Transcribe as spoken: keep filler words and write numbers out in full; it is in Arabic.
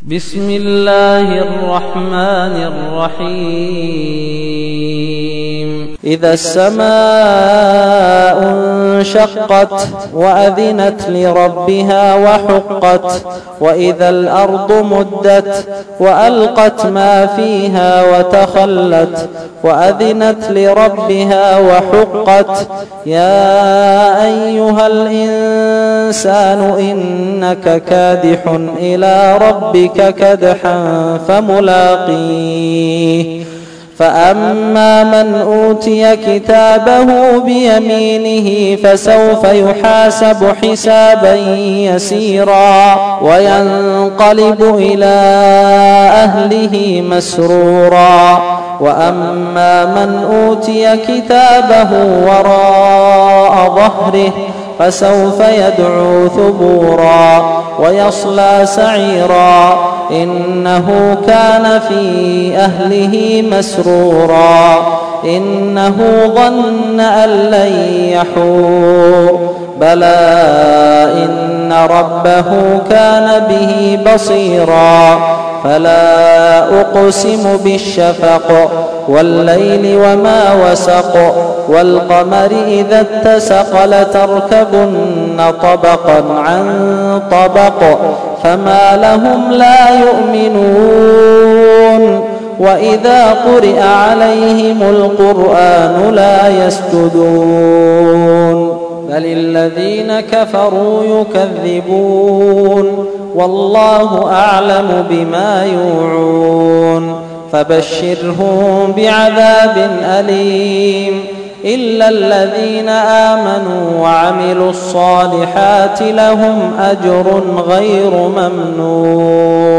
بسم الله الرحمن الرحيم إذا السماء انشقت وأذنت لربها وحقت وإذا الأرض مدت وألقت ما فيها وتخلت وأذنت لربها وحقت يا أيها الإنسان إنك كادح إلى ربك كدحا فملاقيه فأما من أوتي كتابه بيمينه فسوف يحاسب حسابا يسيرا وينقلب إلى أهله مسرورا وأما من أوتي كتابه وراء ظهره فسوف يدعو ثبورا ويصلى سعيرا إنه كان في أهله مسرورا إنه ظن أن لن يحور بلى إن ربه كان به بصيرا فلا أقسم بالشفق والليل وما وسق والقمر إذا اتسق لتركبن طبقا عن طبق فما لهم لا يؤمنون وإذا قرئ عليهم القرآن لا يسجدون بل الذين كفروا يكذبون والله أعلم بما يوعون فبشرهم بعذاب أليم إلا الذين آمنوا وعملوا الصالحات لهم أجر غير ممنون.